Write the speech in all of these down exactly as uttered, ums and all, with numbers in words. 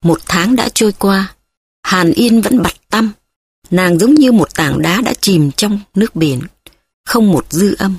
Một tháng đã trôi qua, Hàn Yên vẫn bặt tăm. Nàng giống như một tảng đá đã chìm trong nước biển, không một dư âm.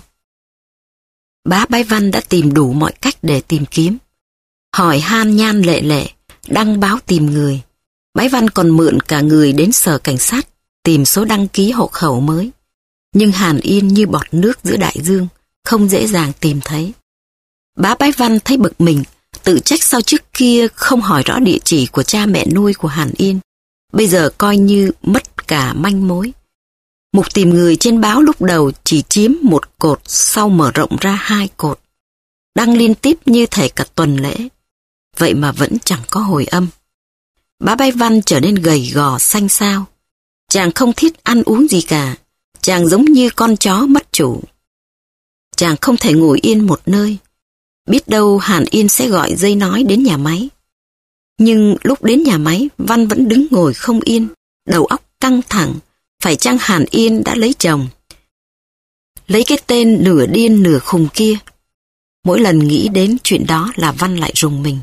Bá Bái Văn đã tìm đủ mọi cách để tìm kiếm. Hỏi han nhan lệ lệ, đăng báo tìm người. Bái Văn còn mượn cả người đến sở cảnh sát tìm số đăng ký hộ khẩu mới. Nhưng Hàn Yên như bọt nước giữa đại dương, không dễ dàng tìm thấy. Bá Bái Văn thấy bực mình, tự trách sao trước kia không hỏi rõ địa chỉ của cha mẹ nuôi của Hàn Yên. Bây giờ coi như mất cả manh mối. Mục tìm người trên báo lúc đầu chỉ chiếm một cột, sau mở rộng ra hai cột. Đăng liên tiếp như thể cả tuần lễ. Vậy mà vẫn chẳng có hồi âm. Bá Bái Văn trở nên gầy gò xanh xao. Chàng không thiết ăn uống gì cả. Chàng giống như con chó mất chủ. Chàng không thể ngồi yên một nơi. Biết đâu Hàn Yên sẽ gọi dây nói đến nhà máy. Nhưng lúc đến nhà máy, Văn vẫn đứng ngồi không yên, đầu óc căng thẳng. Phải chăng Hàn Yên đã lấy chồng? Lấy cái tên nửa điên nửa khùng kia. Mỗi lần nghĩ đến chuyện đó là Văn lại rùng mình.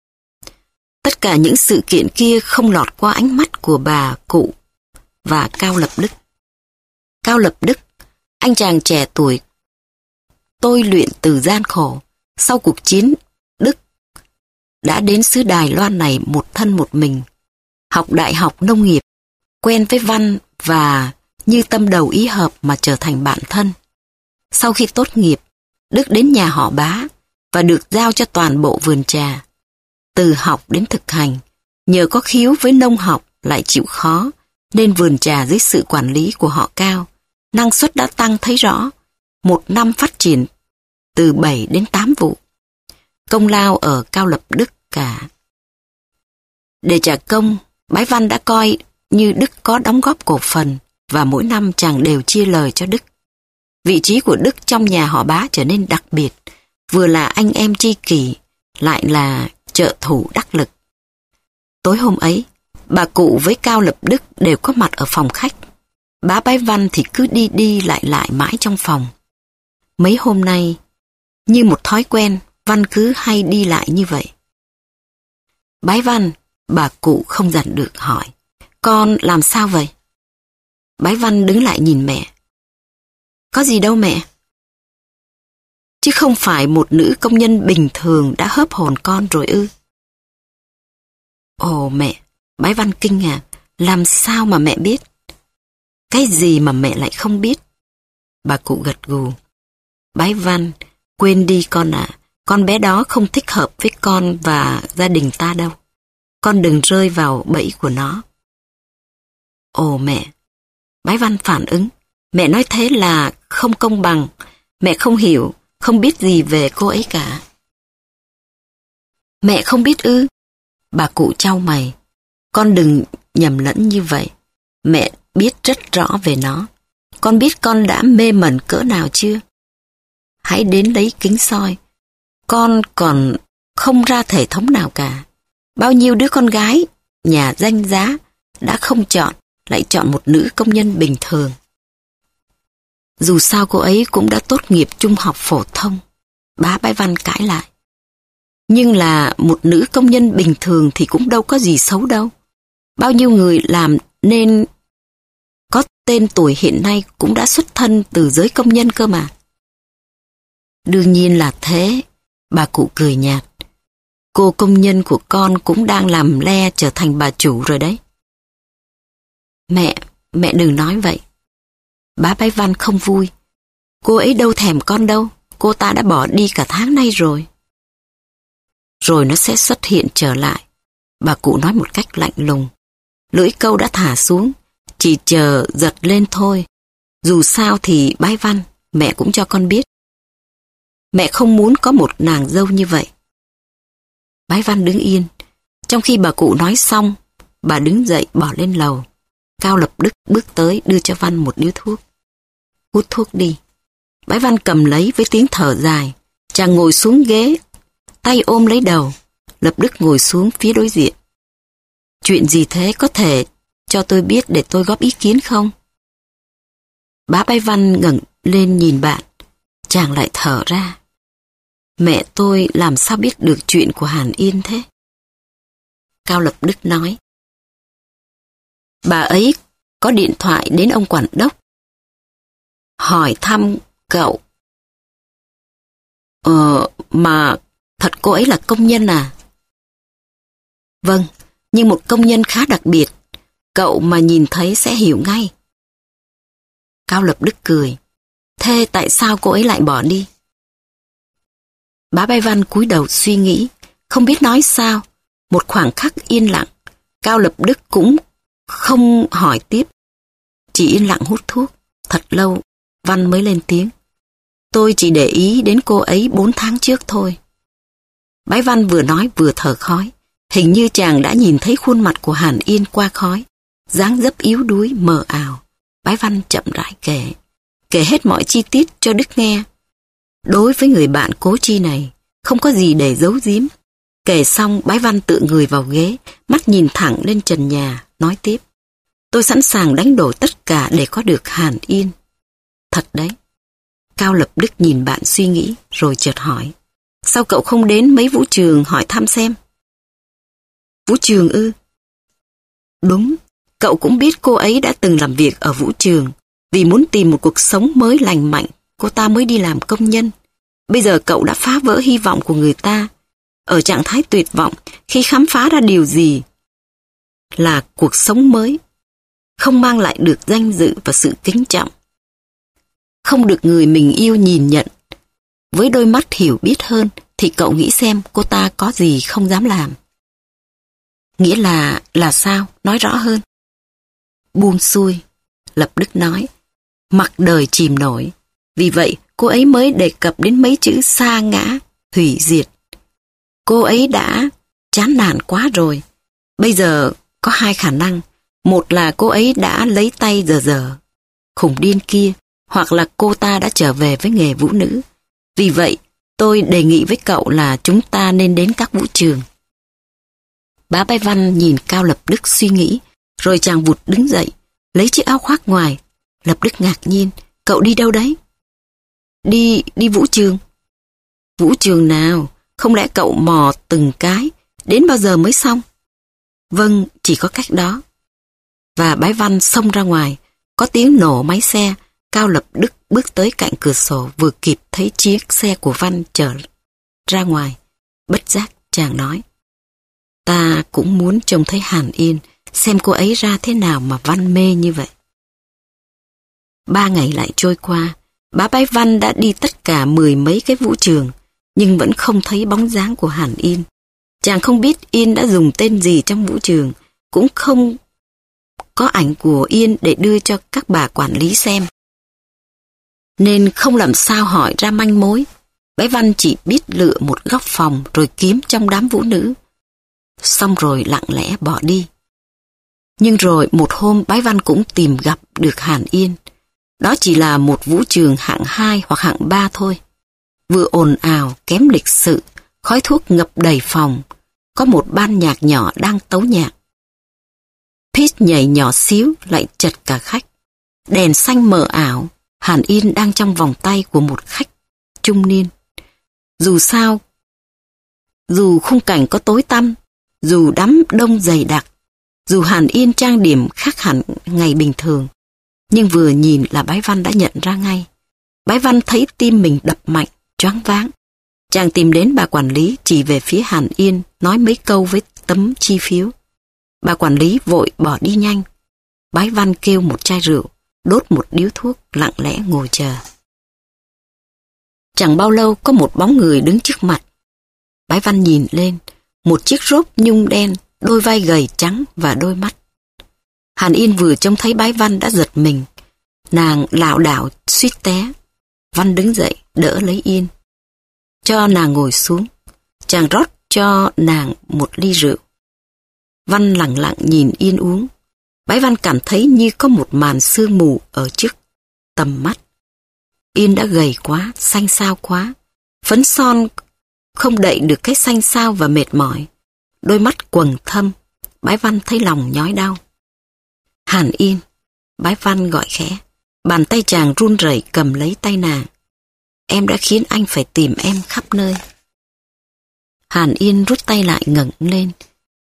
Tất cả những sự kiện kia không lọt qua ánh mắt của bà cụ và Cao Lập Đức. Cao Lập Đức, anh chàng trẻ tuổi, tôi luyện từ gian khổ. Sau cuộc chiến, Đức đã đến xứ Đài Loan này một thân một mình, học đại học nông nghiệp, quen với Văn và như tâm đầu ý hợp mà trở thành bạn thân. Sau khi tốt nghiệp, Đức đến nhà họ Bá và được giao cho toàn bộ vườn trà. Từ học đến thực hành, nhờ có khiếu với nông học lại chịu khó, nên vườn trà dưới sự quản lý của họ Cao, năng suất đã tăng thấy rõ, một năm phát triển từ bảy đến tám vụ. Công lao ở Cao Lập Đức cả. Để trả công, Bái Văn đã coi như Đức có đóng góp cổ phần và mỗi năm chàng đều chia lời cho Đức. Vị trí của Đức trong nhà họ Bá trở nên đặc biệt, vừa là anh em tri kỷ, lại là trợ thủ đắc lực. Tối hôm ấy, bà cụ với Cao Lập Đức đều có mặt ở phòng khách. Bá Bái Văn thì cứ đi đi lại lại mãi trong phòng. Mấy hôm nay, như một thói quen, Văn cứ hay đi lại như vậy. Bái Văn, bà cụ không dằn được hỏi, con làm sao vậy? Bái Văn đứng lại nhìn mẹ. Có gì đâu mẹ. Chứ không phải một nữ công nhân bình thường đã hớp hồn con rồi ư? Ồ mẹ, Bái Văn kinh ngạc, làm sao mà mẹ biết? Cái gì mà mẹ lại không biết? Bà cụ gật gù. Bái Văn, quên đi con ạ, à, con bé đó không thích hợp với con và gia đình ta đâu. Con đừng rơi vào bẫy của nó. Ồ mẹ, Bái Văn phản ứng. Mẹ nói thế là không công bằng. Mẹ không hiểu, không biết gì về cô ấy cả. Mẹ không biết ư? Bà cụ chau mày. Con đừng nhầm lẫn như vậy. Mẹ biết rất rõ về nó. Con biết con đã mê mẩn cỡ nào chưa? Hãy đến lấy kính soi. Con còn không ra thể thống nào cả. Bao nhiêu đứa con gái, nhà danh giá, đã không chọn, lại chọn một nữ công nhân bình thường. Dù sao cô ấy cũng đã tốt nghiệp trung học phổ thông. Bá Bái Văn cãi lại. Nhưng là một nữ công nhân bình thường thì cũng đâu có gì xấu đâu. Bao nhiêu người làm nên có tên tuổi hiện nay cũng đã xuất thân từ giới công nhân cơ mà. Đương nhiên là thế, bà cụ cười nhạt. Cô công nhân của con cũng đang làm le trở thành bà chủ rồi đấy. Mẹ, mẹ đừng nói vậy. Bá Bái Văn không vui. Cô ấy đâu thèm con đâu, cô ta đã bỏ đi cả tháng nay rồi. Rồi nó sẽ xuất hiện trở lại. Bà cụ nói một cách lạnh lùng. Lưỡi câu đã thả xuống, chỉ chờ giật lên thôi. Dù sao thì Bái Văn, mẹ cũng cho con biết. Mẹ không muốn có một nàng dâu như vậy. Bái Văn đứng yên. Trong khi bà cụ nói xong, bà đứng dậy bỏ lên lầu. Cao Lập Đức bước tới đưa cho Văn một điếu thuốc. Hút thuốc đi. Bái Văn cầm lấy với tiếng thở dài. Chàng ngồi xuống ghế, tay ôm lấy đầu. Lập Đức ngồi xuống phía đối diện. Chuyện gì thế, có thể cho tôi biết để tôi góp ý kiến không? Bá Bái Văn ngẩng lên nhìn bạn. Chàng lại thở ra. Mẹ tôi làm sao biết được chuyện của Hàn Yên thế? Cao Lập Đức nói. Bà ấy có điện thoại đến ông quản đốc. Hỏi thăm cậu. Ờ, mà thật cô ấy là công nhân à? Vâng, nhưng một công nhân khá đặc biệt. Cậu mà nhìn thấy sẽ hiểu ngay. Cao Lập Đức cười. Thế tại sao cô ấy lại bỏ đi? Bá Bái Văn cúi đầu suy nghĩ, không biết nói sao. Một khoảng khắc yên lặng, Cao Lập Đức cũng không hỏi tiếp. Chỉ yên lặng hút thuốc. Thật lâu, Văn mới lên tiếng. Tôi chỉ để ý đến cô ấy bốn tháng trước thôi. Bái Văn vừa nói vừa thở khói. Hình như chàng đã nhìn thấy khuôn mặt của Hàn Yên qua khói, dáng dấp yếu đuối mờ ảo. Bái Văn chậm rãi kể, kể hết mọi chi tiết cho Đức nghe. Đối với người bạn cố chi này, không có gì để giấu giếm. Kể xong, Bái Văn tựa người vào ghế, mắt nhìn thẳng lên trần nhà, nói tiếp. Tôi sẵn sàng đánh đổi tất cả để có được Hàn Yên. Thật đấy. Cao Lập Đức nhìn bạn suy nghĩ, rồi chợt hỏi. Sao cậu không đến mấy vũ trường hỏi thăm xem? Vũ trường ư? Đúng, cậu cũng biết cô ấy đã từng làm việc ở vũ trường. Vì muốn tìm một cuộc sống mới lành mạnh, cô ta mới đi làm công nhân. Bây giờ cậu đã phá vỡ hy vọng của người ta. Ở trạng thái tuyệt vọng, khi khám phá ra điều gì là cuộc sống mới, không mang lại được danh dự và sự kính trọng. Không được người mình yêu nhìn nhận. Với đôi mắt hiểu biết hơn, thì cậu nghĩ xem cô ta có gì không dám làm. Nghĩa là, là sao? Nói rõ hơn. Buông xuôi, Lập Đức nói. Mặc đời chìm nổi. Vì vậy, cô ấy mới đề cập đến mấy chữ sa ngã, hủy diệt. Cô ấy đã chán nản quá rồi. Bây giờ có hai khả năng. Một là cô ấy đã lấy tay giờ giờ, khùng điên kia, hoặc là cô ta đã trở về với nghề vũ nữ. Vì vậy, tôi đề nghị với cậu là chúng ta nên đến các vũ trường. Bá Bái Văn nhìn Cao Lập Đức suy nghĩ, rồi chàng vụt đứng dậy, lấy chiếc áo khoác ngoài. Lập Đức ngạc nhiên, cậu đi đâu đấy? Đi, đi vũ trường. Vũ trường nào? Không lẽ cậu mò từng cái, đến bao giờ mới xong? Vâng, chỉ có cách đó. Và Bái Văn xông ra ngoài, có tiếng nổ máy xe. Cao Lập Đức bước tới cạnh cửa sổ, vừa kịp thấy chiếc xe của Văn chở ra ngoài. Bất giác chàng nói. Ta cũng muốn trông thấy Hàn Yên, xem cô ấy ra thế nào mà Văn mê như vậy. Ba ngày lại trôi qua, bá Bái Văn đã đi tất cả mười mấy cái vũ trường, nhưng vẫn không thấy bóng dáng của Hàn Yên. Chàng không biết Yên đã dùng tên gì trong vũ trường, cũng không có ảnh của Yên để đưa cho các bà quản lý xem. Nên không làm sao hỏi ra manh mối. Bái Văn chỉ biết lựa một góc phòng rồi kiếm trong đám vũ nữ. Xong rồi lặng lẽ bỏ đi. Nhưng rồi một hôm Bái Văn cũng tìm gặp được Hàn Yên. Đó chỉ là một vũ trường hạng hai hoặc hạng ba thôi. Vừa ồn ào, kém lịch sự, khói thuốc ngập đầy phòng. Có một ban nhạc nhỏ đang tấu nhạc. Pete nhảy nhỏ xíu lại chật cả khách. Đèn xanh mờ ảo, Hàn Yên đang trong vòng tay của một khách trung niên. Dù sao, dù khung cảnh có tối tăm, dù đám đông dày đặc, dù Hàn Yên trang điểm khác hẳn ngày bình thường, nhưng vừa nhìn là Bái Văn đã nhận ra ngay. Bái Văn thấy tim mình đập mạnh, choáng váng. Chàng tìm đến bà quản lý, chỉ về phía Hàn Yên, nói mấy câu với tấm chi phiếu. Bà quản lý vội bỏ đi nhanh. Bái Văn kêu một chai rượu, đốt một điếu thuốc, lặng lẽ ngồi chờ. Chẳng bao lâu có một bóng người đứng trước mặt. Bái Văn nhìn lên, một chiếc rốp nhung đen, đôi vai gầy trắng và đôi mắt. Hàn Yên vừa trông thấy Bái Văn đã giật mình. Nàng lảo đảo suýt té. Văn đứng dậy đỡ lấy Yên, cho nàng ngồi xuống. Chàng rót cho nàng một ly rượu. Văn lặng lặng nhìn Yên uống. Bái Văn cảm thấy như có một màn sương mù ở trước tầm mắt. Yên đã gầy quá, xanh xao quá. Phấn son không đậy được cái xanh xao và mệt mỏi. Đôi mắt quầng thâm. Bái Văn thấy lòng nhói đau. Hàn Yên, Bái Văn gọi khẽ. Bàn tay chàng run rẩy cầm lấy tay nàng. Em đã khiến anh phải tìm em khắp nơi. Hàn Yên rút tay lại ngẩng lên.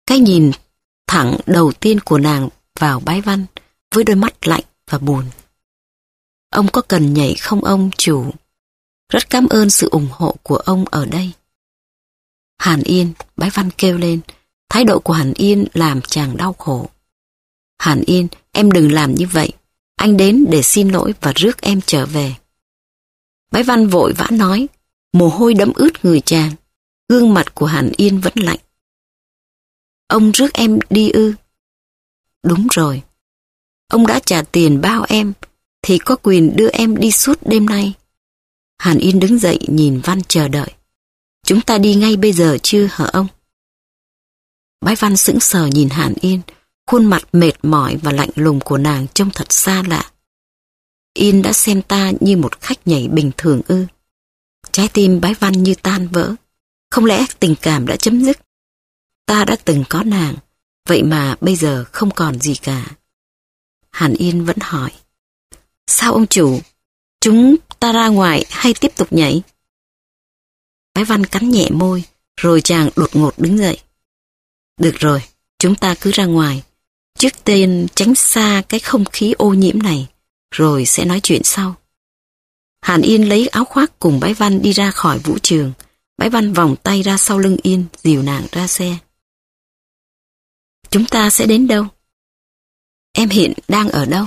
Cái nhìn thẳng đầu tiên của nàng vào Bái Văn với đôi mắt lạnh và buồn. Ông có cần nhảy không ông chủ? Rất cảm ơn sự ủng hộ của ông ở đây. Hàn Yên, Bái Văn kêu lên. Thái độ của Hàn Yên làm chàng đau khổ. Hàn Yên, em đừng làm như vậy. Anh đến để xin lỗi và rước em trở về. Bái Văn vội vã nói, mồ hôi đẫm ướt người chàng. Gương mặt của Hàn Yên vẫn lạnh. Ông rước em đi ư? Đúng rồi. Ông đã trả tiền bao em, thì có quyền đưa em đi suốt đêm nay. Hàn Yên đứng dậy nhìn Văn chờ đợi. Chúng ta đi ngay bây giờ chưa hả ông? Bái Văn sững sờ nhìn Hàn Yên, khuôn mặt mệt mỏi và lạnh lùng của nàng trông thật xa lạ. Yên đã xem ta như một khách nhảy bình thường ư? Trái tim Bái Văn như tan vỡ. Không lẽ tình cảm đã chấm dứt? Ta đã từng có nàng, vậy mà bây giờ không còn gì cả. Hàn Yên vẫn hỏi. Sao ông chủ? Chúng ta ra ngoài hay tiếp tục nhảy? Bái Văn cắn nhẹ môi, rồi chàng đột ngột đứng dậy. Được rồi, chúng ta cứ ra ngoài. Trước tiên tránh xa cái không khí ô nhiễm này, rồi sẽ nói chuyện sau. Hàn Yên lấy áo khoác cùng Bái Văn đi ra khỏi vũ trường. Bái Văn vòng tay ra sau lưng Yên, dìu nàng ra xe. Chúng ta sẽ đến đâu? Em hiện đang ở đâu?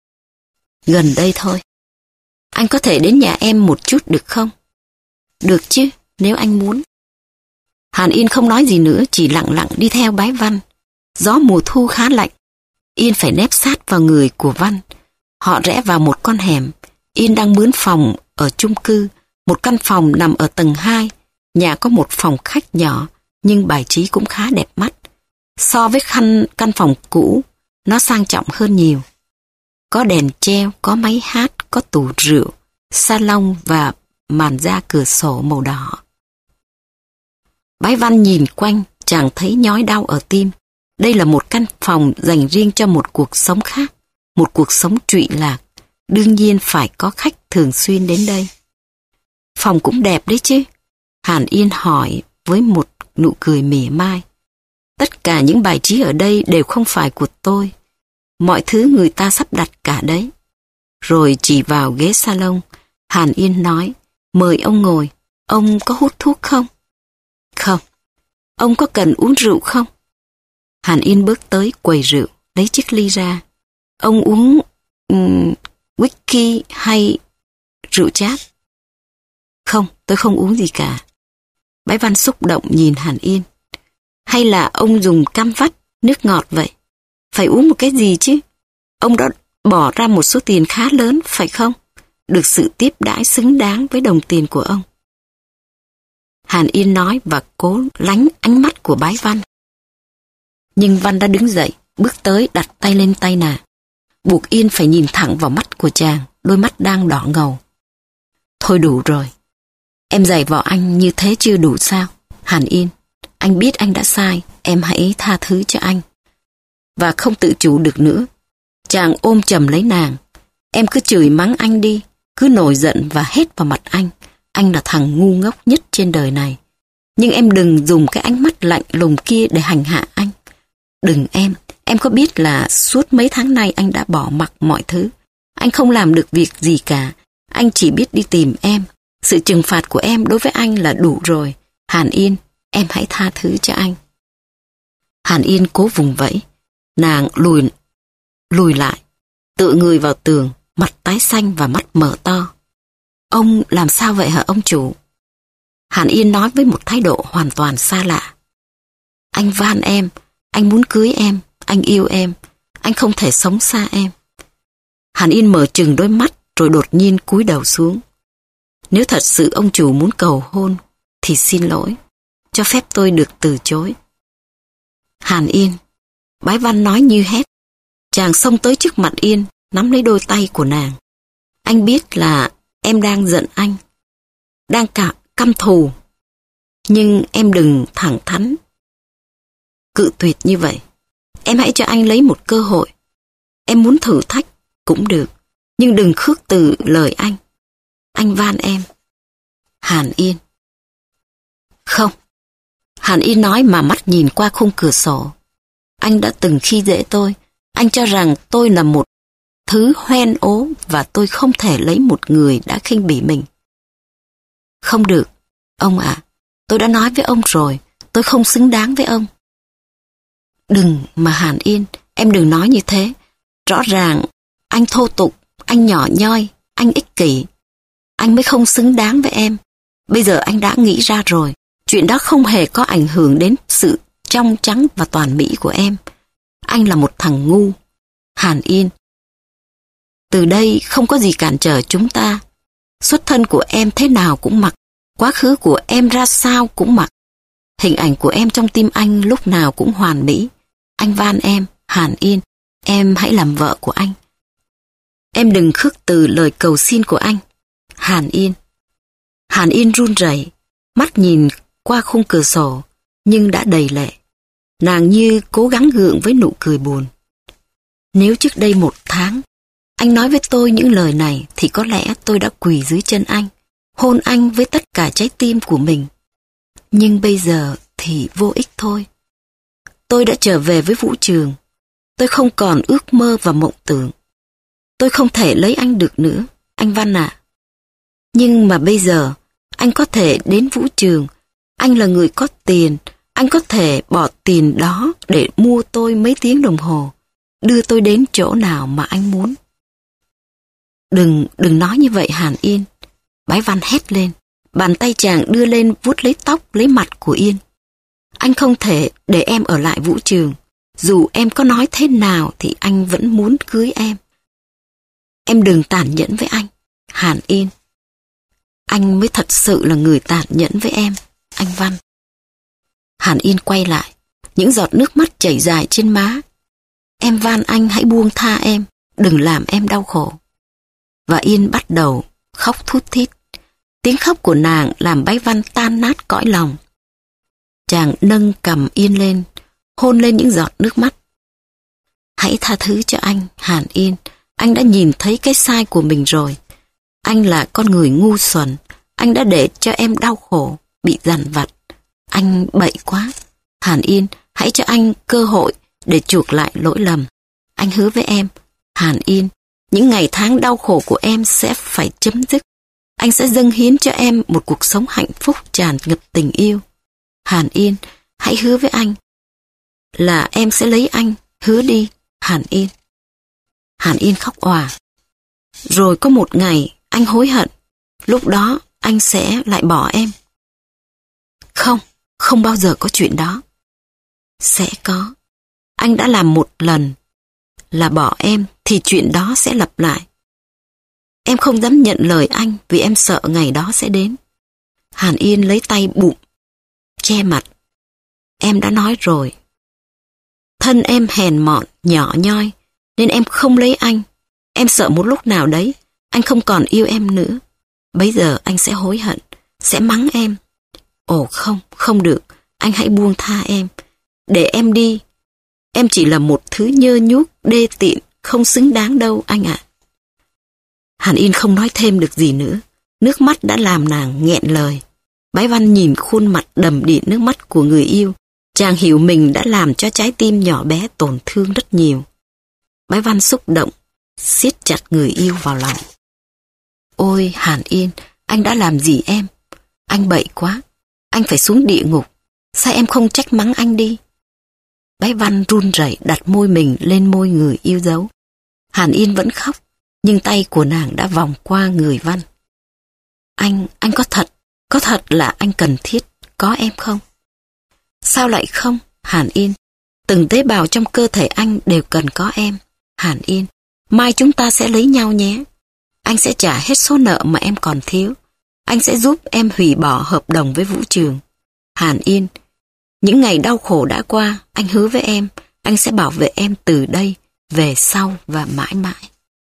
Gần đây thôi. Anh có thể đến nhà em một chút được không? Được chứ, nếu anh muốn. Hàn Yên không nói gì nữa, chỉ lặng lặng đi theo Bái Văn. Gió mùa thu khá lạnh. Yên phải nép sát vào người của Văn. Họ rẽ vào một con hẻm. Yên đang mướn phòng ở chung cư. Một căn phòng nằm ở tầng hai. Nhà có một phòng khách nhỏ, nhưng bài trí cũng khá đẹp mắt. So với căn, căn phòng cũ, nó sang trọng hơn nhiều. Có đèn treo, có máy hát, có tủ rượu, salon và màn da cửa sổ màu đỏ. Bái Văn nhìn quanh, chàng thấy nhói đau ở tim. Đây là một căn phòng dành riêng cho một cuộc sống khác, một cuộc sống trụy lạc. Đương nhiên phải có khách thường xuyên đến đây. Phòng cũng đẹp đấy chứ? Hàn Yên hỏi với một nụ cười mỉa mai. Tất cả những bài trí ở đây đều không phải của tôi. Mọi thứ người ta sắp đặt cả đấy. Rồi chỉ vào ghế salon, Hàn Yên nói, mời ông ngồi. Ông có hút thuốc không? Không. Ông có cần uống rượu không? Hàn Yên bước tới quầy rượu, lấy chiếc ly ra. Ông uống um, whisky hay rượu chát? Không, tôi không uống gì cả. Bái Văn xúc động nhìn Hàn Yên. Hay là ông dùng cam vắt, nước ngọt vậy? Phải uống một cái gì chứ? Ông đã bỏ ra một số tiền khá lớn, phải không? Được sự tiếp đãi xứng đáng với đồng tiền của ông. Hàn Yên nói và cố lánh ánh mắt của Bái Văn. Nhưng Văn đã đứng dậy, bước tới đặt tay lên tay nàng. Buộc Yên phải nhìn thẳng vào mắt của chàng, đôi mắt đang đỏ ngầu. Thôi đủ rồi. Em giày vò anh như thế chưa đủ sao? Hàn Yên, anh biết anh đã sai, em hãy tha thứ cho anh. Và không tự chủ được nữa. Chàng ôm chầm lấy nàng. Em cứ chửi mắng anh đi, cứ nổi giận và hét vào mặt anh. Anh là thằng ngu ngốc nhất trên đời này. Nhưng em đừng dùng cái ánh mắt lạnh lùng kia để hành hạ anh. Đừng em, em có biết là suốt mấy tháng nay anh đã bỏ mặc mọi thứ. Anh không làm được việc gì cả. Anh chỉ biết đi tìm em. Sự trừng phạt của em đối với anh là đủ rồi. Hàn Yên, em hãy tha thứ cho anh. Hàn Yên cố vùng vẫy. Nàng lùi, lùi lại, tựa người vào tường, mặt tái xanh và mắt mở to. Ông làm sao vậy hả ông chủ? Hàn Yên nói với một thái độ hoàn toàn xa lạ. Anh van em, anh muốn cưới em, anh yêu em, anh không thể sống xa em. Hàn Yên mở trừng đôi mắt rồi đột nhiên cúi đầu xuống. Nếu thật sự ông chủ muốn cầu hôn, thì xin lỗi, cho phép tôi được từ chối. Hàn Yên, Bái Văn nói như hét. Chàng xông tới trước mặt Yên, nắm lấy đôi tay của nàng. Anh biết là em đang giận anh, đang cả căm thù. Nhưng em đừng thẳng thắn, cự tuyệt như vậy. Em hãy cho anh lấy một cơ hội. Em muốn thử thách cũng được, nhưng đừng khước từ lời anh. Anh van em. Hàn Yên. Không, Hàn Yên nói mà mắt nhìn qua khung cửa sổ. Anh đã từng khi dễ tôi. Anh cho rằng tôi là một thứ hoen ố và tôi không thể lấy một người đã khinh bỉ mình. Không được, ông ạ. À, tôi đã nói với ông rồi, tôi không xứng đáng với ông. Đừng mà Hàn Yên, em đừng nói như thế. Rõ ràng anh thô tục, anh nhỏ nhoi, anh ích kỷ. Anh mới không xứng đáng với em. Bây giờ anh đã nghĩ ra rồi, chuyện đó không hề có ảnh hưởng đến sự trong trắng và toàn mỹ của em. Anh là một thằng ngu. Hàn Yên, từ đây không có gì cản trở chúng ta. Xuất thân của em thế nào cũng mặc, quá khứ của em ra sao cũng mặc. Hình ảnh của em trong tim anh lúc nào cũng hoàn mỹ. Anh van em, Hàn Yên, em hãy làm vợ của anh. Em đừng khước từ lời cầu xin của anh. Hàn Yên. Hàn Yên run rẩy, mắt nhìn qua khung cửa sổ, nhưng đã đầy lệ. Nàng như cố gắng gượng với nụ cười buồn. Nếu trước đây một tháng, anh nói với tôi những lời này, thì có lẽ tôi đã quỳ dưới chân anh, hôn anh với tất cả trái tim của mình. Nhưng bây giờ thì vô ích thôi. Tôi đã trở về với vũ trường. Tôi không còn ước mơ và mộng tưởng. Tôi không thể lấy anh được nữa, anh Văn ạ. Nhưng mà bây giờ, anh có thể đến vũ trường. Anh là người có tiền. Anh có thể bỏ tiền đó để mua tôi mấy tiếng đồng hồ, đưa tôi đến chỗ nào mà anh muốn. Đừng, đừng nói như vậy Hàn Yên. Bái Văn hét lên. Bàn tay chàng đưa lên vuốt lấy tóc, lấy mặt của Yên. Anh không thể để em ở lại vũ trường. Dù em có nói thế nào thì anh vẫn muốn cưới em. Em đừng tàn nhẫn với anh, Hàn Yên. Anh mới thật sự là người tàn nhẫn với em, anh Văn. Hàn Yên quay lại, những giọt nước mắt chảy dài trên má. Em van anh hãy buông tha em, đừng làm em đau khổ. Và Yên bắt đầu khóc thút thít. Tiếng khóc của nàng làm Bái Văn tan nát cõi lòng. Chàng nâng cằm Yên lên, hôn lên những giọt nước mắt. Hãy tha thứ cho anh, Hàn Yên. Anh đã nhìn thấy cái sai của mình rồi. Anh là con người ngu xuẩn. Anh đã để cho em đau khổ, bị dằn vặt. Anh bậy quá. Hàn Yên, hãy cho anh cơ hội để chuộc lại lỗi lầm. Anh hứa với em, Hàn Yên, những ngày tháng đau khổ của em sẽ phải chấm dứt. Anh sẽ dâng hiến cho em một cuộc sống hạnh phúc tràn ngập tình yêu. Hàn Yên, hãy hứa với anh là em sẽ lấy anh. Hứa đi, Hàn Yên. Hàn Yên khóc òa. Rồi có một ngày anh hối hận. Lúc đó anh sẽ lại bỏ em. Không, không bao giờ có chuyện đó. Sẽ có. Anh đã làm một lần là bỏ em thì chuyện đó sẽ lặp lại. Em không dám nhận lời anh vì em sợ ngày đó sẽ đến. Hàn Yên lấy tay bụm, che mặt. Em đã nói rồi. Thân em hèn mọn, nhỏ nhoi, nên em không lấy anh. Em sợ một lúc nào đấy, anh không còn yêu em nữa. Bấy giờ anh sẽ hối hận, sẽ mắng em. Ồ không, không được, anh hãy buông tha em. Để em đi. Em chỉ là một thứ nhơ nhuốc, đê tiện, không xứng đáng đâu anh ạ. Hàn Yên không nói thêm được gì nữa. Nước mắt đã làm nàng nghẹn lời. Bái Văn nhìn khuôn mặt đầm đìa nước mắt của người yêu. Chàng hiểu mình đã làm cho trái tim nhỏ bé tổn thương rất nhiều. Bái Văn xúc động, siết chặt người yêu vào lòng. Ôi Hàn Yên, anh đã làm gì em? Anh bậy quá. Anh phải xuống địa ngục. Sao em không trách mắng anh đi? Bái Văn run rẩy đặt môi mình lên môi người yêu dấu. Hàn Yên vẫn khóc, nhưng tay của nàng đã vòng qua người Văn. Anh, anh có thật, có thật là anh cần thiết có em không? Sao lại không, Hàn Yên? Từng tế bào trong cơ thể anh đều cần có em, Hàn Yên. Mai chúng ta sẽ lấy nhau nhé. Anh sẽ trả hết số nợ mà em còn thiếu. Anh sẽ giúp em hủy bỏ hợp đồng với vũ trường. Hàn Yên, những ngày đau khổ đã qua, anh hứa với em, anh sẽ bảo vệ em từ đây, về sau và mãi mãi.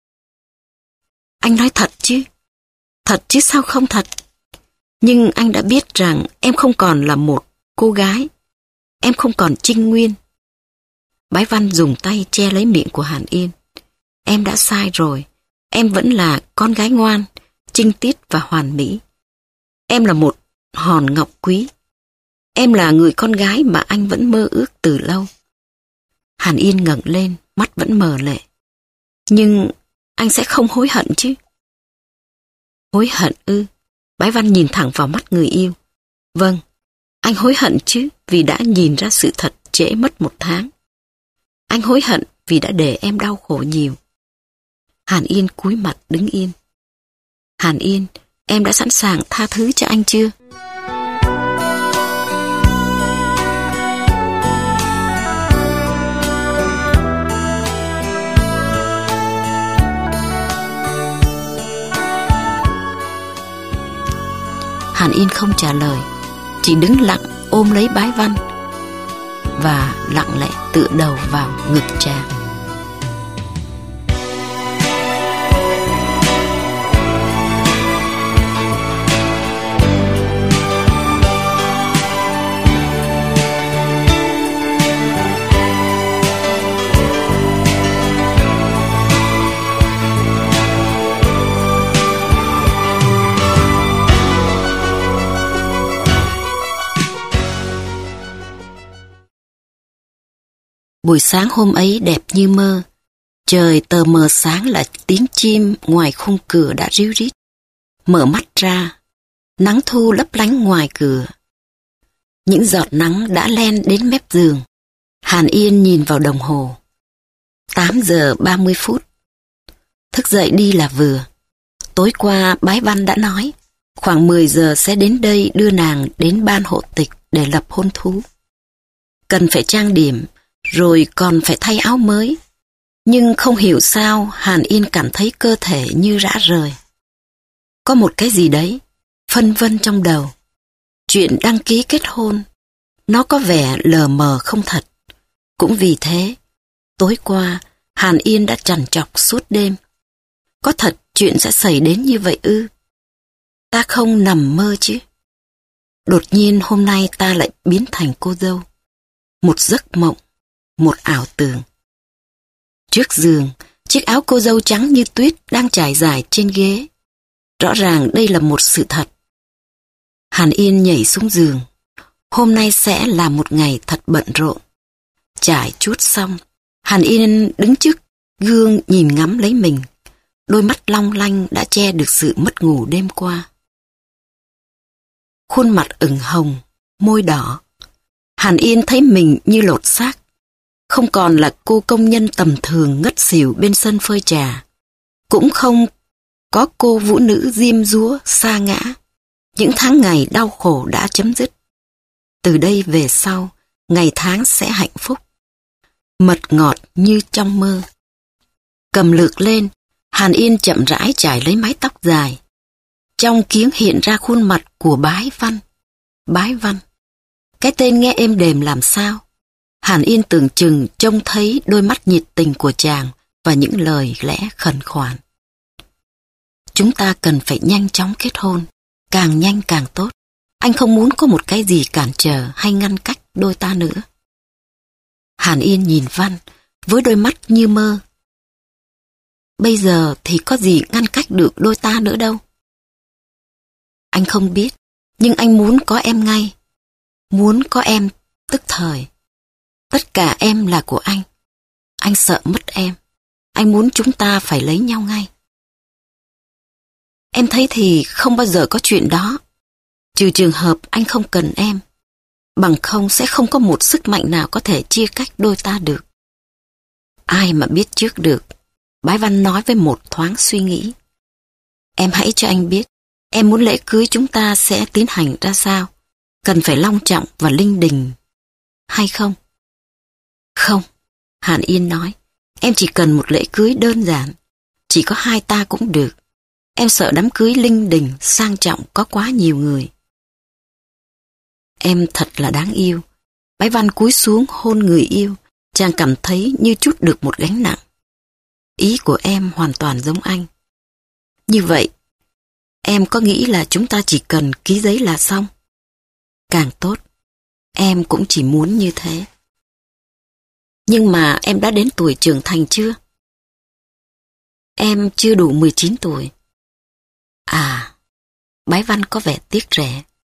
Anh nói thật chứ? Thật chứ sao không thật? Nhưng anh đã biết rằng em không còn là một cô gái. Em không còn trinh nguyên. Bái Văn dùng tay che lấy miệng của Hàn Yên. Em đã sai rồi. Em vẫn là con gái ngoan, trinh tiết và hoàn mỹ. Em là một hòn ngọc quý. Em là người con gái mà anh vẫn mơ ước từ lâu. Hàn Yên ngẩng lên, mắt vẫn mờ lệ. Nhưng anh sẽ không hối hận chứ? Hối hận ư? Bái Văn nhìn thẳng vào mắt người yêu. Vâng, anh hối hận chứ, vì đã nhìn ra sự thật trễ mất một tháng. Anh hối hận vì đã để em đau khổ nhiều. Hàn Yên cúi mặt đứng yên. Hàn Yên, em đã sẵn sàng tha thứ cho anh chưa? Hàn Yên không trả lời, chỉ đứng lặng ôm lấy Bái Văn và lặng lẽ tựa đầu vào ngực chàng. Buổi sáng hôm ấy đẹp như mơ. Trời tờ mờ sáng là tiếng chim ngoài khung cửa đã ríu rít. Mở mắt ra, nắng thu lấp lánh ngoài cửa. Những giọt nắng đã len đến mép giường. Hàn Yên nhìn vào đồng hồ. tám giờ ba mươi phút. Thức dậy đi là vừa. Tối qua Bái Văn đã nói, khoảng mười giờ sẽ đến đây đưa nàng đến ban hộ tịch để lập hôn thú. Cần phải trang điểm, rồi còn phải thay áo mới. Nhưng không hiểu sao Hàn Yên cảm thấy cơ thể như rã rời. Có một cái gì đấy, phân vân trong đầu. Chuyện đăng ký kết hôn, nó có vẻ lờ mờ không thật. Cũng vì thế, tối qua Hàn Yên đã trằn trọc suốt đêm. Có thật chuyện sẽ xảy đến như vậy ư? Ta không nằm mơ chứ? Đột nhiên hôm nay ta lại biến thành cô dâu. Một giấc mộng, một ảo tưởng. Trước giường, chiếc áo cô dâu trắng như tuyết đang trải dài trên ghế. Rõ ràng đây là một sự thật. Hàn Yên nhảy xuống giường. Hôm nay sẽ là một ngày thật bận rộn. Trải chuốt xong, Hàn Yên đứng trước gương nhìn ngắm lấy mình. Đôi mắt long lanh đã che được sự mất ngủ đêm qua. Khuôn mặt ửng hồng, môi đỏ. Hàn Yên thấy mình như lột xác. Không còn là cô công nhân tầm thường ngất xỉu bên sân phơi trà. Cũng không có cô vũ nữ diêm dúa sa ngã. Những tháng ngày đau khổ đã chấm dứt. Từ đây về sau, ngày tháng sẽ hạnh phúc. Mật ngọt như trong mơ. Cầm lược lên, Hàn Yên chậm rãi chải lấy mái tóc dài. Trong kiếng hiện ra khuôn mặt của Bái Văn. Bái Văn. Cái tên nghe êm đềm làm sao? Hàn Yên tưởng chừng trông thấy đôi mắt nhiệt tình của chàng và những lời lẽ khẩn khoản. Chúng ta cần phải nhanh chóng kết hôn, càng nhanh càng tốt. Anh không muốn có một cái gì cản trở hay ngăn cách đôi ta nữa. Hàn Yên nhìn Văn với đôi mắt như mơ. Bây giờ thì có gì ngăn cách được đôi ta nữa đâu. Anh không biết, nhưng anh muốn có em ngay. Muốn có em tức thời. Tất cả em là của anh. Anh sợ mất em. Anh muốn chúng ta phải lấy nhau ngay. Em thấy thì không bao giờ có chuyện đó. Trừ trường hợp anh không cần em. Bằng không sẽ không có một sức mạnh nào có thể chia cách đôi ta được. Ai mà biết trước được. Bái Văn nói với một thoáng suy nghĩ. Em hãy cho anh biết. Em muốn lễ cưới chúng ta sẽ tiến hành ra sao? Cần phải long trọng và linh đình hay không? Không, Hàn Yên nói. Em chỉ cần một lễ cưới đơn giản. Chỉ có hai ta cũng được. Em sợ đám cưới linh đình, sang trọng có quá nhiều người. Em thật là đáng yêu. Bái Văn cúi xuống hôn người yêu. Chàng cảm thấy như trút được một gánh nặng. Ý của em hoàn toàn giống anh. Như vậy, em có nghĩ là chúng ta chỉ cần ký giấy là xong? Càng tốt. Em cũng chỉ muốn như thế. Nhưng mà em đã đến tuổi trưởng thành chưa? Em chưa đủ mười chín tuổi. À, Bái Văn có vẻ tiếc rẻ.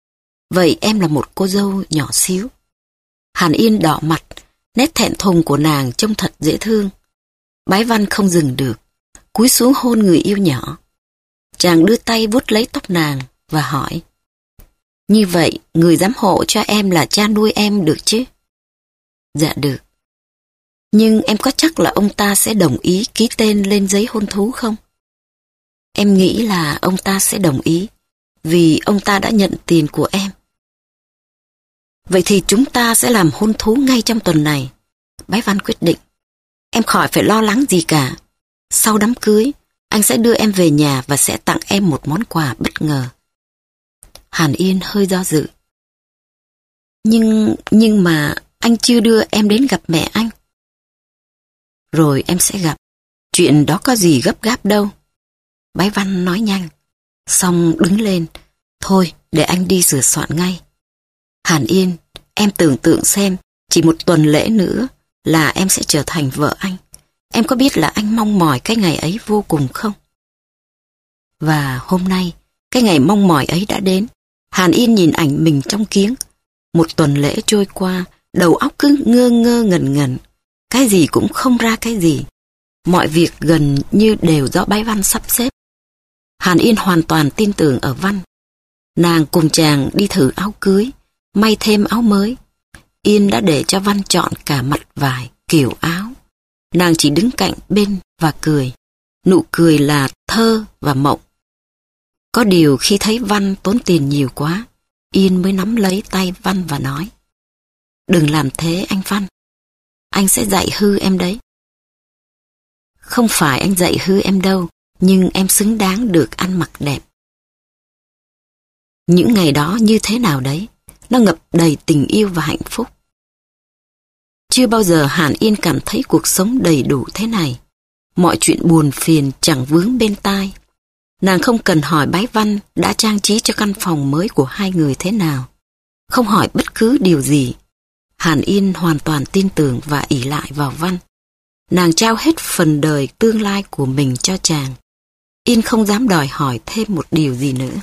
Vậy em là một cô dâu nhỏ xíu. Hàn Yên đỏ mặt, nét thẹn thùng của nàng trông thật dễ thương. Bái Văn không dừng được, cúi xuống hôn người yêu nhỏ. Chàng đưa tay vuốt lấy tóc nàng và hỏi: Như vậy, người giám hộ cho em là cha nuôi em được chứ? Dạ được. Nhưng em có chắc là ông ta sẽ đồng ý ký tên lên giấy hôn thú không? Em nghĩ là ông ta sẽ đồng ý, vì ông ta đã nhận tiền của em. Vậy thì chúng ta sẽ làm hôn thú ngay trong tuần này. Bái Văn quyết định. Em khỏi phải lo lắng gì cả. Sau đám cưới, anh sẽ đưa em về nhà và sẽ tặng em một món quà bất ngờ. Hàn Yên hơi do dự. Nhưng, nhưng mà anh chưa đưa em đến gặp mẹ anh. Rồi em sẽ gặp. Chuyện đó có gì gấp gáp đâu. Bái Văn nói nhanh. Xong đứng lên. Thôi, để anh đi sửa soạn ngay. Hàn Yên, em tưởng tượng xem, chỉ một tuần lễ nữa là em sẽ trở thành vợ anh. Em có biết là anh mong mỏi cái ngày ấy vô cùng không? Và hôm nay, cái ngày mong mỏi ấy đã đến. Hàn Yên nhìn ảnh mình trong kiếng. Một tuần lễ trôi qua, đầu óc cứ ngơ ngơ ngẩn ngẩn. Cái gì cũng không ra cái gì. Mọi việc gần như đều do Bái Văn sắp xếp. Hàn Yên hoàn toàn tin tưởng ở Văn. Nàng cùng chàng đi thử áo cưới, may thêm áo mới. Yên đã để cho Văn chọn cả mặt vải, kiểu áo. Nàng chỉ đứng cạnh bên và cười. Nụ cười là thơ và mộng. Có điều khi thấy Văn tốn tiền nhiều quá, Yên mới nắm lấy tay Văn và nói: Đừng làm thế anh Văn. Anh sẽ dạy hư em đấy. Không phải anh dạy hư em đâu, nhưng em xứng đáng được ăn mặc đẹp. Những ngày đó như thế nào đấy, nó ngập đầy tình yêu và hạnh phúc. Chưa bao giờ Hàn Yên cảm thấy cuộc sống đầy đủ thế này. Mọi chuyện buồn phiền chẳng vướng bên tai. Nàng không cần hỏi Bái Văn đã trang trí cho căn phòng mới của hai người thế nào. Không hỏi bất cứ điều gì. Hàn Yên hoàn toàn tin tưởng và ỷ lại vào Văn. Nàng trao hết phần đời tương lai của mình cho chàng. Yên không dám đòi hỏi thêm một điều gì nữa.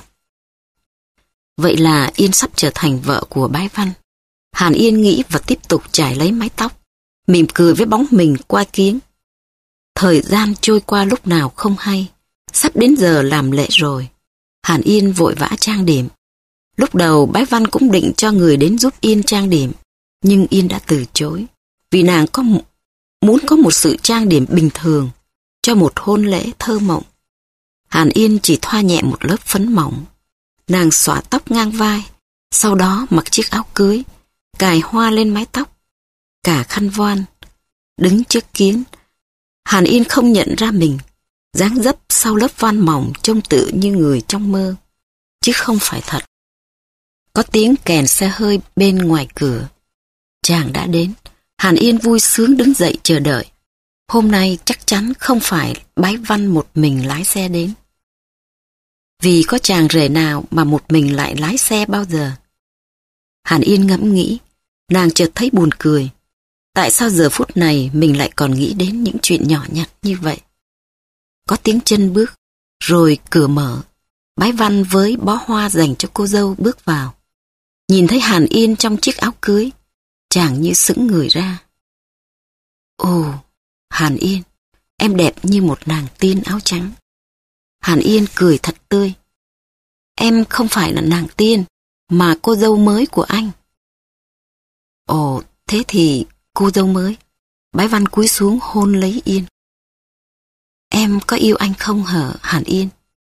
Vậy là Yên sắp trở thành vợ của Bái Văn. Hàn Yên nghĩ và tiếp tục chải lấy mái tóc, mỉm cười với bóng mình qua kiếng. Thời gian trôi qua lúc nào không hay, sắp đến giờ làm lễ rồi. Hàn Yên vội vã trang điểm. Lúc đầu Bái Văn cũng định cho người đến giúp Yên trang điểm, nhưng Yên đã từ chối, vì nàng có một, muốn có một sự trang điểm bình thường cho một hôn lễ thơ mộng. Hàn Yên chỉ thoa nhẹ một lớp phấn mỏng. Nàng xõa tóc ngang vai, sau đó mặc chiếc áo cưới, cài hoa lên mái tóc, cả khăn voan. Đứng trước kiếng, Hàn Yên không nhận ra mình, dáng dấp sau lớp voan mỏng trông tự như người trong mơ, chứ không phải thật. Có tiếng kèn xe hơi bên ngoài cửa. Chàng đã đến. Hàn Yên vui sướng đứng dậy chờ đợi. Hôm nay chắc chắn không phải Bái Văn một mình lái xe đến. Vì có chàng rể nào mà một mình lại lái xe bao giờ. Hàn Yên ngẫm nghĩ, nàng chợt thấy buồn cười. Tại sao giờ phút này mình lại còn nghĩ đến những chuyện nhỏ nhặt như vậy? Có tiếng chân bước, rồi cửa mở. Bái Văn với bó hoa dành cho cô dâu bước vào. Nhìn thấy Hàn Yên trong chiếc áo cưới, chàng như sững người ra. Ồ, Hàn Yên, em đẹp như một nàng tiên áo trắng. Hàn Yên cười thật tươi. Em không phải là nàng tiên, mà cô dâu mới của anh. Ồ, thế thì cô dâu mới. Bái Văn cúi xuống hôn lấy Yên. Em có yêu anh không hả Hàn Yên?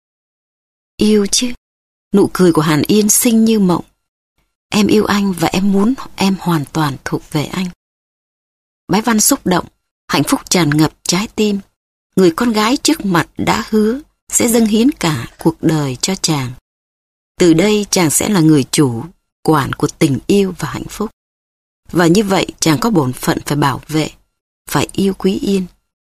Yêu chứ. Nụ cười của Hàn Yên xinh như mộng. Em yêu anh và em muốn em hoàn toàn thuộc về anh. Bái Văn xúc động, hạnh phúc tràn ngập trái tim. Người con gái trước mặt đã hứa sẽ dâng hiến cả cuộc đời cho chàng. Từ đây chàng sẽ là người chủ, quản của tình yêu và hạnh phúc. Và như vậy chàng có bổn phận phải bảo vệ, phải yêu quý Yên.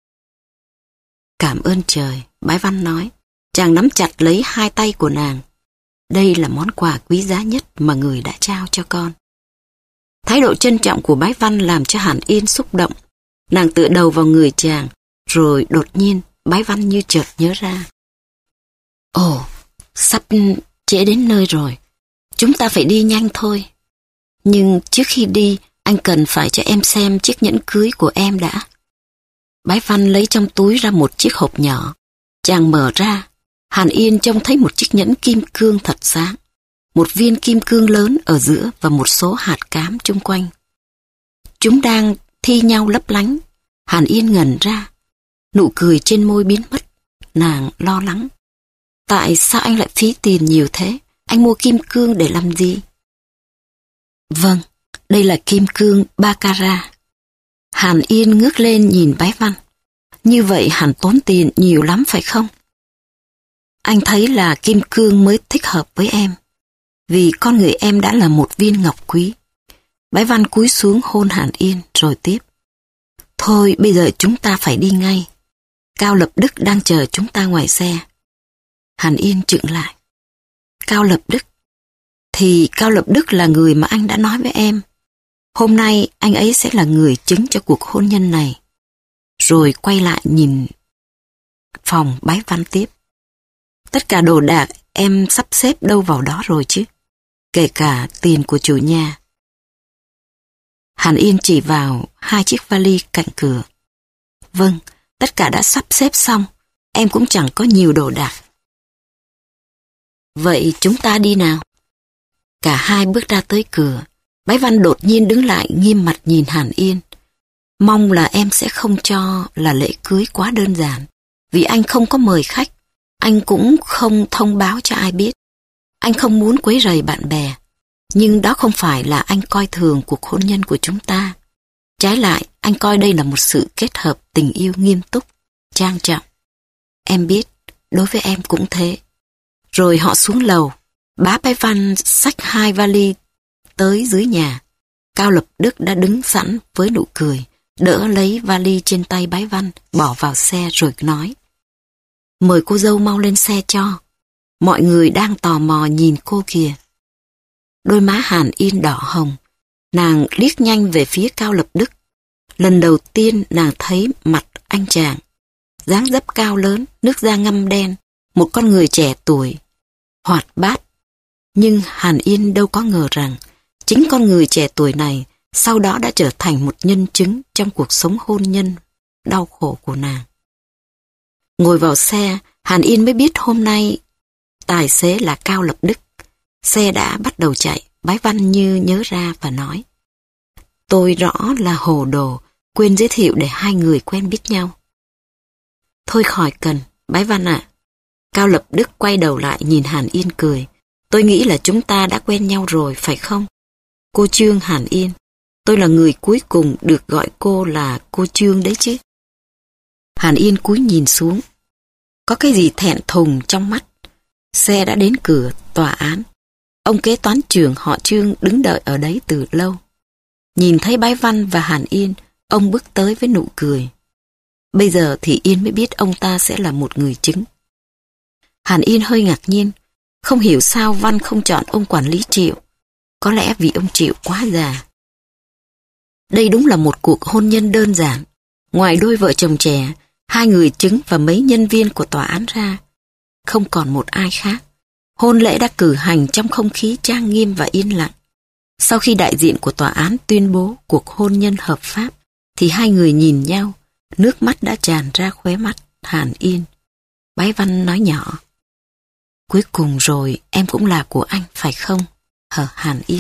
Cảm ơn trời, Bái Văn nói. Chàng nắm chặt lấy hai tay của nàng. Đây là món quà quý giá nhất mà người đã trao cho con. Thái độ trân trọng của Bái Văn làm cho Hàn Yên xúc động. Nàng tựa đầu vào người chàng, rồi đột nhiên Bái Văn như chợt nhớ ra. Ồ, sắp trễ đến nơi rồi. chúng ta phải đi nhanh thôi. Nhưng trước khi đi, anh cần phải cho em xem chiếc nhẫn cưới của em đã. Bái Văn lấy trong túi ra một chiếc hộp nhỏ. Chàng mở ra, Hàn Yên trông thấy một chiếc nhẫn kim cương thật sáng. Một viên kim cương lớn ở giữa và một số hạt cám chung quanh. Chúng đang thi nhau lấp lánh. Hàn Yên ngẩn ra. Nụ cười trên môi biến mất. Nàng lo lắng. Tại sao anh lại phí tiền nhiều thế? Anh mua kim cương để làm gì? Vâng, đây là kim cương baccarat. Hàn Yên ngước lên nhìn Bái Văn. Như vậy hẳn tốn tiền nhiều lắm phải không? Anh thấy là kim cương mới thích hợp với em. Vì con người em đã là một viên ngọc quý. Bái Văn cúi xuống hôn Hàn Yên rồi tiếp. Thôi bây giờ chúng ta phải đi ngay. Cao Lập Đức đang chờ chúng ta ngoài xe. Hàn Yên chững lại. Cao Lập Đức? Thì Cao Lập Đức là người mà anh đã nói với em. Hôm nay anh ấy sẽ là người chứng cho cuộc hôn nhân này. Rồi quay lại nhìn phòng. Bái Văn tiếp. Tất cả đồ đạc em sắp xếp đâu vào đó rồi chứ? Kể cả tiền của chủ nhà. Hàn Yên chỉ vào hai chiếc vali cạnh cửa. Vâng, tất cả đã sắp xếp xong. Em cũng chẳng có nhiều đồ đạc. Vậy chúng ta đi nào? Cả hai bước ra tới cửa. Bái Văn đột nhiên đứng lại nghiêm mặt nhìn Hàn Yên. Mong là em sẽ không cho là lễ cưới quá đơn giản. Vì anh không có mời khách. Anh cũng không thông báo cho ai biết. Anh không muốn quấy rầy bạn bè. Nhưng đó không phải là anh coi thường cuộc hôn nhân của chúng ta. Trái lại, anh coi đây là một sự kết hợp tình yêu nghiêm túc, trang trọng. Em biết, đối với em cũng thế. Rồi họ xuống lầu. Bá Bái Văn xách hai vali tới dưới nhà. Cao Lập Đức đã đứng sẵn với nụ cười, đỡ lấy vali trên tay Bái Văn, bỏ vào xe rồi nói. Mời cô dâu mau lên xe cho. Mọi người đang tò mò nhìn cô kìa. Đôi má Hàn Yên đỏ hồng. Nàng liếc nhanh về phía Cao Lập Đức. Lần đầu tiên nàng thấy mặt anh chàng. Dáng dấp cao lớn, nước da ngăm đen. Một con người trẻ tuổi, hoạt bát. Nhưng Hàn Yên đâu có ngờ rằng chính con người trẻ tuổi này sau đó đã trở thành một nhân chứng trong cuộc sống hôn nhân đau khổ của nàng. Ngồi vào xe, Hàn Yên mới biết hôm nay tài xế là Cao Lập Đức. Xe đã bắt đầu chạy. Bái Văn như nhớ ra và nói. Tôi rõ là hồ đồ, quên giới thiệu để hai người quen biết nhau. Thôi khỏi cần, Bái Văn ạ. Cao Lập Đức quay đầu lại nhìn Hàn Yên cười. Tôi nghĩ là chúng ta đã quen nhau rồi, phải không? Cô Trương Hàn Yên. Tôi là người cuối cùng được gọi cô là cô Trương đấy chứ. Hàn Yên cúi nhìn xuống. Có cái gì thẹn thùng trong mắt. Xe đã đến cửa tòa án. Ông kế toán trưởng họ Trương đứng đợi ở đấy từ lâu. Nhìn thấy Bái Văn và Hàn Yên, ông bước tới với nụ cười. Bây giờ thì Yên mới biết ông ta sẽ là một người chứng. Hàn Yên hơi ngạc nhiên, không hiểu sao Văn không chọn ông quản lý Triệu. Có lẽ vì ông Triệu quá già. Đây đúng là một cuộc hôn nhân đơn giản. Ngoài đôi vợ chồng trẻ, hai người chứng và mấy nhân viên của tòa án ra, không còn một ai khác. Hôn lễ đã cử hành trong không khí trang nghiêm và yên lặng. Sau khi đại diện của tòa án tuyên bố cuộc hôn nhân hợp pháp, thì hai người nhìn nhau, nước mắt đã tràn ra khóe mắt Hàn Yên. Bái Văn nói nhỏ. Cuối cùng rồi em cũng là của anh, phải không? Hờ Hàn Yên.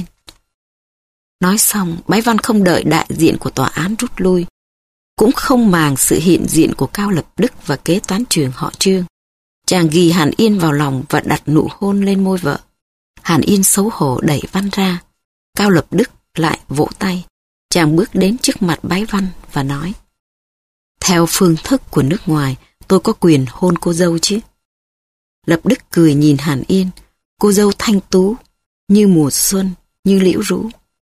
Nói xong, Bái Văn không đợi đại diện của tòa án rút lui, cũng không màng sự hiện diện của Cao Lập Đức và kế toán trưởng họ Trương. Chàng ghì Hàn Yên vào lòng và đặt nụ hôn lên môi vợ. Hàn Yên xấu hổ đẩy Văn ra. Cao Lập Đức lại vỗ tay. Chàng bước đến trước mặt Bái Văn và nói. Theo phương thức của nước ngoài, tôi có quyền hôn cô dâu chứ? Lập Đức cười nhìn Hàn Yên. Cô dâu thanh tú, như mùa xuân, như liễu rũ.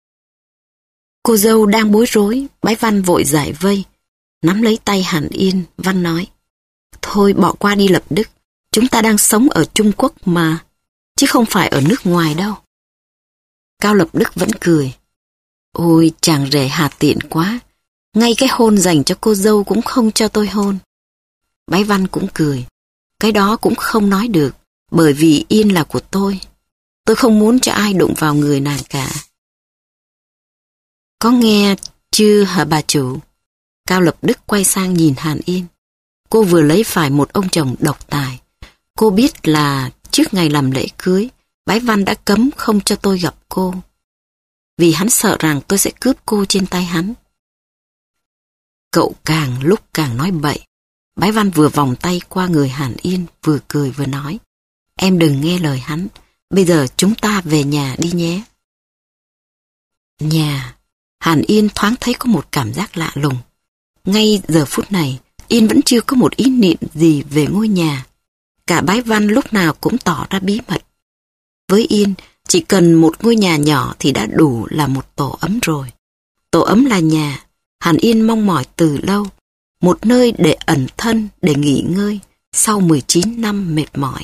Cô dâu đang bối rối, Bái Văn vội giải vây. Nắm lấy tay Hàn Yên, Văn nói. Thôi bỏ qua đi Lập Đức. Chúng ta đang sống ở Trung Quốc mà, chứ không phải ở nước ngoài đâu. Cao Lập Đức vẫn cười. Ôi, chàng rể hà tiện quá. Ngay cái hôn dành cho cô dâu cũng không cho tôi hôn. Bái Văn cũng cười. Cái đó cũng không nói được, bởi vì Yên là của tôi. Tôi không muốn cho ai đụng vào người nàng cả. Có nghe chưa hả bà chủ? Cao Lập Đức quay sang nhìn Hàn Yên. Cô vừa lấy phải một ông chồng độc tài. Cô biết là trước ngày làm lễ cưới, Bái Văn đã cấm không cho tôi gặp cô. Vì hắn sợ rằng tôi sẽ cướp cô trên tay hắn. Cậu càng lúc càng nói bậy. Bái Văn vừa vòng tay qua người Hàn Yên, vừa cười vừa nói. Em đừng nghe lời hắn. Bây giờ chúng ta về nhà đi nhé. Nhà. Hàn Yên thoáng thấy có một cảm giác lạ lùng. Ngay giờ phút này, Yên vẫn chưa có một ý niệm gì về ngôi nhà. Cả Bái Văn lúc nào cũng tỏ ra bí mật. Với Yên, chỉ cần một ngôi nhà nhỏ thì đã đủ là một tổ ấm rồi. Tổ ấm là nhà, Hàn Yên mong mỏi từ lâu. Một nơi để ẩn thân, để nghỉ ngơi sau mười chín năm mệt mỏi.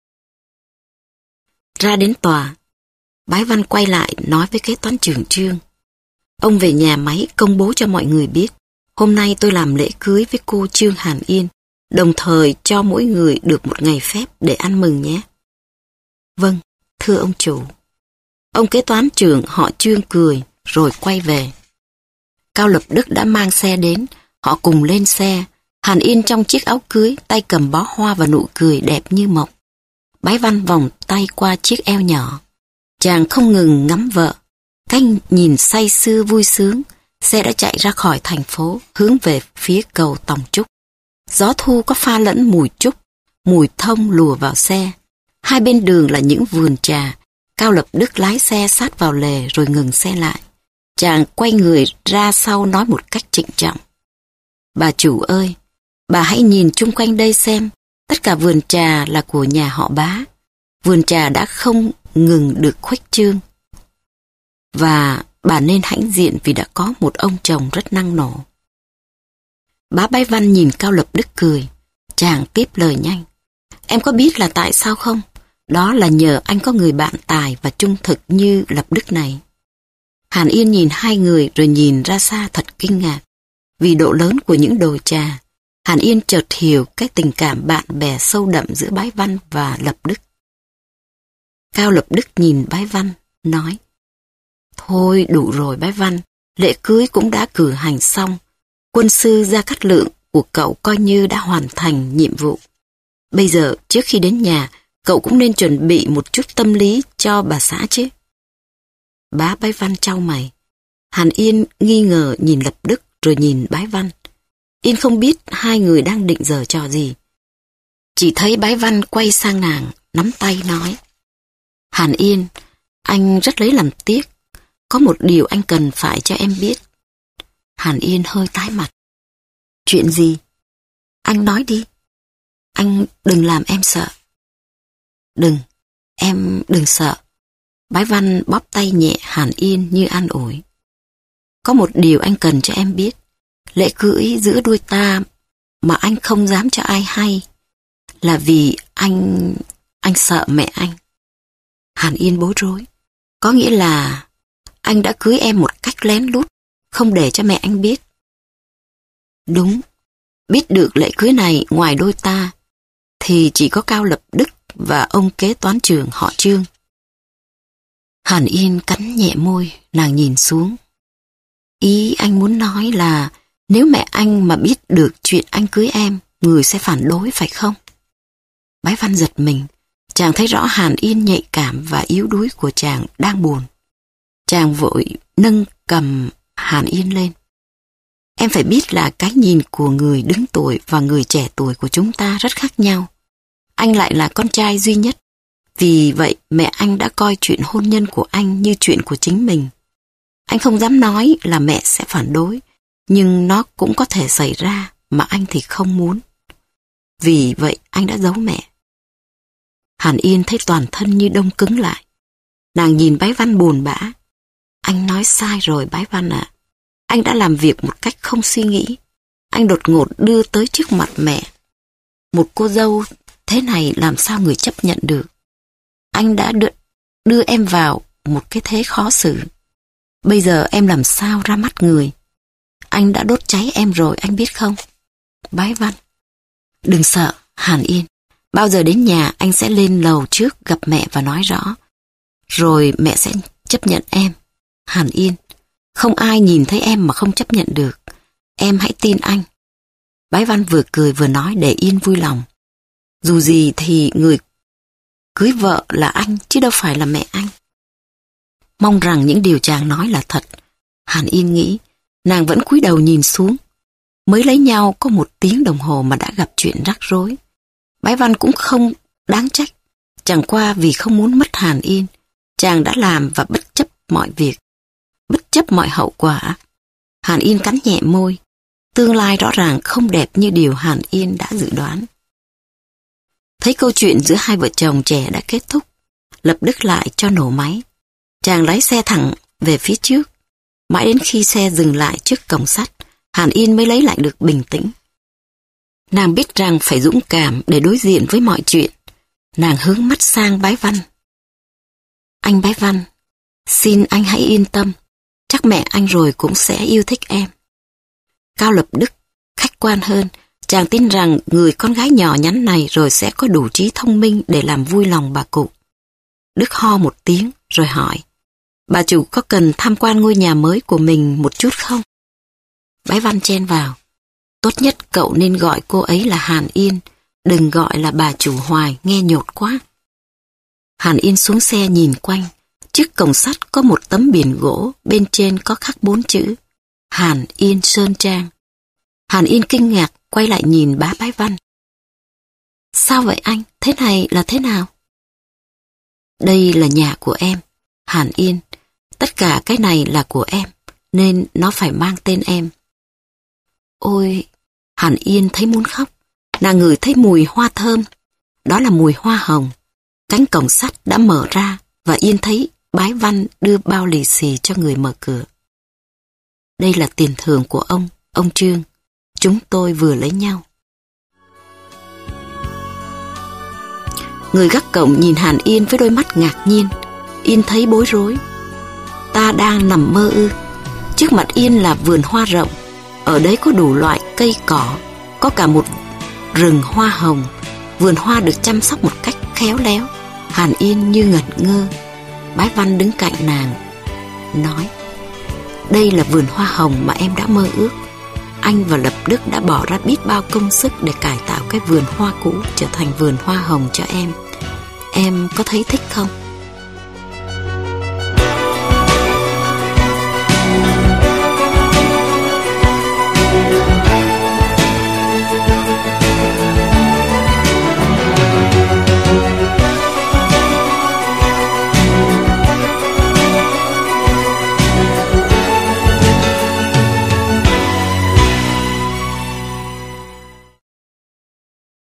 Ra đến tòa, Bái Văn quay lại nói với kế toán trưởng Trương. Ông về nhà máy công bố cho mọi người biết. Hôm nay tôi làm lễ cưới với cô Trương Hàn Yên, đồng thời cho mỗi người được một ngày phép để ăn mừng nhé. Vâng, thưa ông chủ. Ông kế toán trưởng họ Trương cười rồi quay về. Cao Lập Đức đã mang xe đến, họ cùng lên xe. Hàn Yên trong chiếc áo cưới, tay cầm bó hoa và nụ cười đẹp như mộng. Bái Văn vòng tay qua chiếc eo nhỏ. Chàng không ngừng ngắm vợ. Cách nhìn say sưa vui sướng, xe đã chạy ra khỏi thành phố, hướng về phía cầu Tòng Trúc. Gió thu có pha lẫn mùi trúc, mùi thông lùa vào xe. Hai bên đường là những vườn trà. Cao Lập Đức lái xe sát vào lề rồi ngừng xe lại. Chàng quay người ra sau nói một cách trịnh trọng. Bà chủ ơi, bà hãy nhìn chung quanh đây xem. Tất cả vườn trà là của nhà họ Bá. Vườn trà đã không ngừng được khuếch trương. Và bà nên hãnh diện vì đã có một ông chồng rất năng nổ. Bá Bái Văn nhìn Cao Lập Đức cười. Chàng tiếp lời nhanh. Em có biết là tại sao không? Đó là nhờ anh có người bạn tài và trung thực như Lập Đức này. Hàn Yên nhìn hai người rồi nhìn ra xa thật kinh ngạc. Vì độ lớn của những đồi trà, Hàn Yên chợt hiểu cái tình cảm bạn bè sâu đậm giữa Bái Văn và Lập Đức. Cao Lập Đức nhìn Bái Văn, nói. Thôi đủ rồi Bái Văn, lễ cưới cũng đã cử hành xong. Quân sư Gia Cát Lượng của cậu coi như đã hoàn thành nhiệm vụ. Bây giờ trước khi đến nhà, cậu cũng nên chuẩn bị một chút tâm lý cho bà xã chứ. Bá Bái Văn chau mày. Hàn Yên nghi ngờ nhìn Lập Đức rồi nhìn Bái Văn. Yên không biết hai người đang định giở trò gì. Chỉ thấy Bái Văn quay sang nàng, nắm tay nói. Hàn Yên, anh rất lấy làm tiếc. Có một điều anh cần phải cho em biết. Hàn Yên hơi tái mặt. Chuyện gì? Anh nói đi. Anh đừng làm em sợ. Đừng, em đừng sợ. Bái Văn bóp tay nhẹ Hàn Yên như an ủi. Có một điều anh cần cho em biết. Lễ cưới giữa đôi ta mà anh không dám cho ai hay là vì anh... anh sợ mẹ anh. Hàn Yên bối rối. Có nghĩa là anh đã cưới em một cách lén lút, không để cho mẹ anh biết. Đúng. Biết được lễ cưới này ngoài đôi ta thì chỉ có Cao Lập Đức và ông kế toán trưởng họ Trương. Hàn Yên cắn nhẹ môi, nàng nhìn xuống. Ý anh muốn nói là nếu mẹ anh mà biết được chuyện anh cưới em, người sẽ phản đối phải không? Bái Văn giật mình. Chàng thấy rõ Hàn Yên nhạy cảm và yếu đuối của chàng đang buồn. Chàng vội nâng cầm Hàn Yên lên. Em phải biết là cái nhìn của người đứng tuổi và người trẻ tuổi của chúng ta rất khác nhau. Anh lại là con trai duy nhất. Vì vậy mẹ anh đã coi chuyện hôn nhân của anh như chuyện của chính mình. Anh không dám nói là mẹ sẽ phản đối, nhưng nó cũng có thể xảy ra mà anh thì không muốn. Vì vậy anh đã giấu mẹ. Hàn Yên thấy toàn thân như đông cứng lại. Nàng nhìn Bái Văn buồn bã. Anh nói sai rồi Bái Văn ạ. Anh đã làm việc một cách không suy nghĩ. Anh đột ngột đưa tới trước mặt mẹ. Một cô dâu thế này làm sao người chấp nhận được. Anh đã đưa, đưa em vào một cái thế khó xử. Bây giờ em làm sao ra mắt người. Anh đã đốt cháy em rồi anh biết không? Bái Văn. Đừng sợ Hàn Yên. Bao giờ đến nhà anh sẽ lên lầu trước gặp mẹ và nói rõ. rồi mẹ sẽ chấp nhận em. Hàn Yên, không ai nhìn thấy em mà không chấp nhận được. Em hãy tin anh. Bái Văn vừa cười vừa nói để Yên vui lòng. Dù gì thì người cưới vợ là anh chứ đâu phải là mẹ anh. Mong rằng những điều chàng nói là thật. Hàn Yên nghĩ, nàng vẫn cúi đầu nhìn xuống. Mới lấy nhau có một tiếng đồng hồ mà đã gặp chuyện rắc rối. Bái Văn cũng không đáng trách. Chẳng qua vì không muốn mất Hàn Yên, chàng đã làm và bất chấp mọi việc, bất chấp mọi hậu quả. Hàn Yên cắn nhẹ môi. Tương lai rõ ràng không đẹp như điều Hàn Yên đã dự đoán. Thấy câu chuyện giữa hai vợ chồng trẻ đã kết thúc, lập tức lại cho nổ máy. Chàng lái xe thẳng về phía trước. Mãi đến khi xe dừng lại trước cổng sắt, Hàn Yên mới lấy lại được bình tĩnh. Nàng biết rằng phải dũng cảm để đối diện với mọi chuyện. Nàng hướng mắt sang Bái Văn. Anh Bái Văn, xin anh hãy yên tâm. Chắc mẹ anh rồi cũng sẽ yêu thích em. Cao Lập Đức khách quan hơn. Chàng tin rằng người con gái nhỏ nhắn này rồi sẽ có đủ trí thông minh để làm vui lòng bà cụ. Đức ho một tiếng rồi hỏi, bà chủ có cần tham quan ngôi nhà mới của mình một chút không? Bái Văn chen vào, tốt nhất cậu nên gọi cô ấy là Hàn Yên, đừng gọi là bà chủ hoài, nghe nhột quá. Hàn Yên xuống xe nhìn quanh, trước cổng sắt có một tấm biển gỗ, bên trên có khắc bốn chữ, Hàn Yên Sơn Trang. Hàn Yên kinh ngạc quay lại nhìn bá Bái Văn. Sao vậy anh? Thế này là thế nào? Đây là nhà của em, Hàn Yên. Tất cả cái này là của em, nên nó phải mang tên em. Ôi, Hàn Yên thấy muốn khóc. Nàng ngửi thấy mùi hoa thơm. Đó là mùi hoa hồng. Cánh cổng sắt đã mở ra và Yên thấy Bái Văn đưa bao lì xì cho người mở cửa. Đây là tiền thưởng của ông, ông Trương. Chúng tôi vừa lấy nhau. Người gác cổng nhìn Hàn Yên với đôi mắt ngạc nhiên. Yên thấy bối rối. Ta đang nằm mơ ư? Trước mặt Yên là vườn hoa rộng. Ở đấy có đủ loại cây cỏ, có cả một rừng hoa hồng. Vườn hoa được chăm sóc một cách khéo léo. Hàn Yên như ngẩn ngơ. Bái Văn đứng cạnh nàng, nói, đây là vườn hoa hồng mà em đã mơ ước. Anh và Lập Đức đã bỏ ra biết bao công sức để cải tạo cái vườn hoa cũ trở thành vườn hoa hồng cho em. Em có thấy thích không?